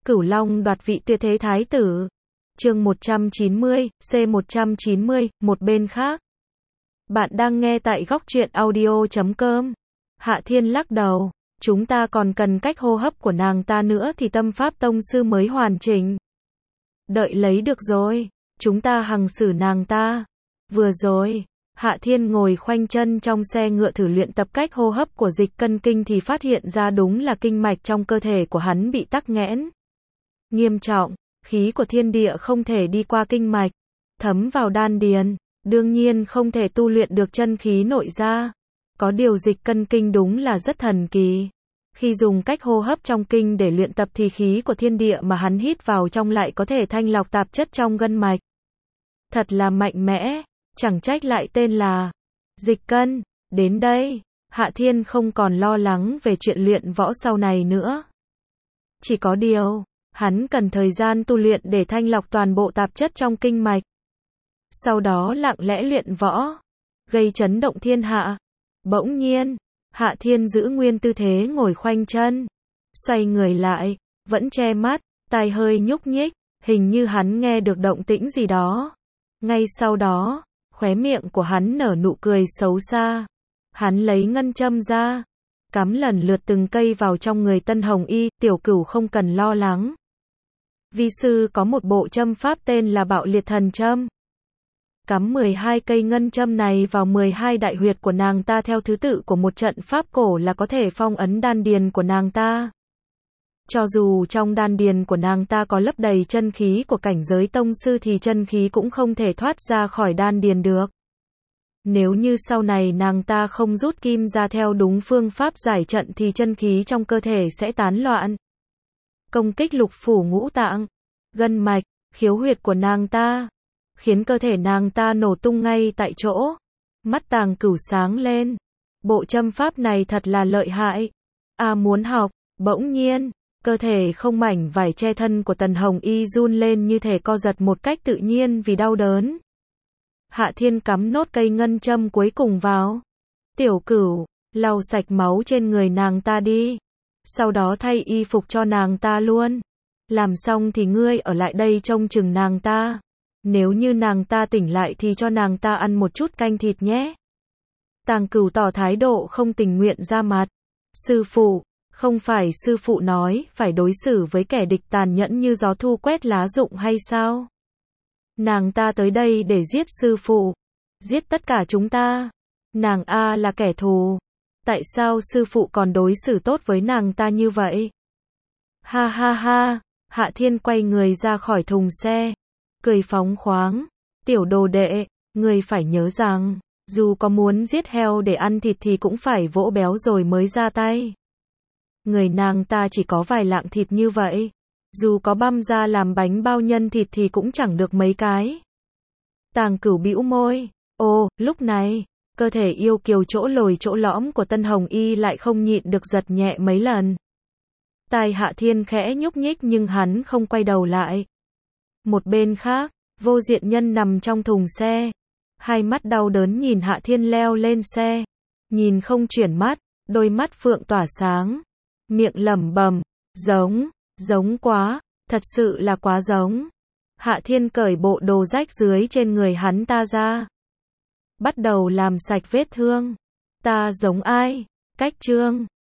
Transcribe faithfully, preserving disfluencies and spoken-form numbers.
Cửu Long đoạt vị tuyệt thế thái tử. Chương một trăm chín mươi, C một trăm chín mươi, một bên khác. Bạn đang nghe tại góc truyện audio chấm com. Hạ Thiên lắc đầu, chúng ta còn cần cách hô hấp của nàng ta nữa thì tâm pháp tông sư mới hoàn chỉnh. Đợi lấy được rồi, chúng ta hằng xử nàng ta. Vừa rồi, Hạ Thiên ngồi khoanh chân trong xe ngựa thử luyện tập cách hô hấp của Dịch Cân Kinh thì phát hiện ra đúng là kinh mạch trong cơ thể của hắn bị tắc nghẽn nghiêm trọng, khí của thiên địa không thể đi qua kinh mạch, thấm vào đan điền, đương nhiên không thể tu luyện được chân khí nội ra. Có điều Dịch Cân Kinh đúng là rất thần kỳ. Khi dùng cách hô hấp trong kinh để luyện tập thì khí của thiên địa mà hắn hít vào trong lại có thể thanh lọc tạp chất trong gân mạch. Thật là mạnh mẽ, chẳng trách lại tên là Dịch Cân. Đến đây, Hạ Thiên không còn lo lắng về chuyện luyện võ sau này nữa. Chỉ có điều, hắn cần thời gian tu luyện để thanh lọc toàn bộ tạp chất trong kinh mạch. Sau đó lặng lẽ luyện võ, gây chấn động thiên hạ. Bỗng nhiên, Hạ Thiên giữ nguyên tư thế ngồi khoanh chân, xoay người lại, vẫn che mắt, tai hơi nhúc nhích, hình như hắn nghe được động tĩnh gì đó. Ngay sau đó, khóe miệng của hắn nở nụ cười xấu xa. Hắn lấy ngân châm ra, cắm lần lượt từng cây vào trong người Tân Hồng Y. Tiểu Cửu không cần lo lắng. Vi sư có một bộ châm pháp tên là Bạo Liệt Thần Châm. Cắm mười hai cây ngân châm này vào mười hai đại huyệt của nàng ta theo thứ tự của một trận pháp cổ là có thể phong ấn đan điền của nàng ta. Cho dù trong đan điền của nàng ta có lấp đầy chân khí của cảnh giới tông sư thì chân khí cũng không thể thoát ra khỏi đan điền được. Nếu như sau này nàng ta không rút kim ra theo đúng phương pháp giải trận thì chân khí trong cơ thể sẽ tán loạn, công kích lục phủ ngũ tạng, gân mạch, khiếu huyệt của nàng ta, khiến cơ thể nàng ta nổ tung ngay tại chỗ. Mắt Tàng Cửu sáng lên. Bộ châm pháp này thật là lợi hại. A muốn học. Bỗng nhiên, cơ thể không mảnh vải che thân của Tần Hồng Y run lên như thể co giật một cách tự nhiên vì đau đớn. Hạ Thiên cắm nốt cây ngân châm cuối cùng vào. Tiểu Cửu, lau sạch máu trên người nàng ta đi. Sau đó thay y phục cho nàng ta luôn. Làm xong thì ngươi ở lại đây trông chừng nàng ta. Nếu như nàng ta tỉnh lại thì cho nàng ta ăn một chút canh thịt nhé. Tàng Cửu tỏ thái độ không tình nguyện ra mặt. Sư phụ, không phải sư phụ nói phải đối xử với kẻ địch tàn nhẫn như gió thu quét lá rụng hay sao? Nàng ta tới đây để giết sư phụ, giết tất cả chúng ta. Nàng A là kẻ thù. Tại sao sư phụ còn đối xử tốt với nàng ta như vậy? Ha ha ha, Hạ Thiên quay người ra khỏi thùng xe, cười phóng khoáng. Tiểu đồ đệ, ngươi phải nhớ rằng, dù có muốn giết heo để ăn thịt thì cũng phải vỗ béo rồi mới ra tay. Người nàng ta chỉ có vài lạng thịt như vậy. Dù có băm ra làm bánh bao nhân thịt thì cũng chẳng được mấy cái. Tàng Cửu bĩu môi. Ồ, lúc này, cơ thể yêu kiều chỗ lồi chỗ lõm của Tân Hồng Y lại không nhịn được giật nhẹ mấy lần. Tai Hạ Thiên khẽ nhúc nhích nhưng hắn không quay đầu lại. Một bên khác, Vô Diện Nhân nằm trong thùng xe, hai mắt đau đớn nhìn Hạ Thiên leo lên xe, nhìn không chuyển mắt, đôi mắt phượng tỏa sáng, miệng lẩm bẩm, giống, giống quá, thật sự là quá giống. Hạ Thiên cởi bộ đồ rách rưới trên người hắn ta ra, bắt đầu làm sạch vết thương. Ta giống ai? Cách chương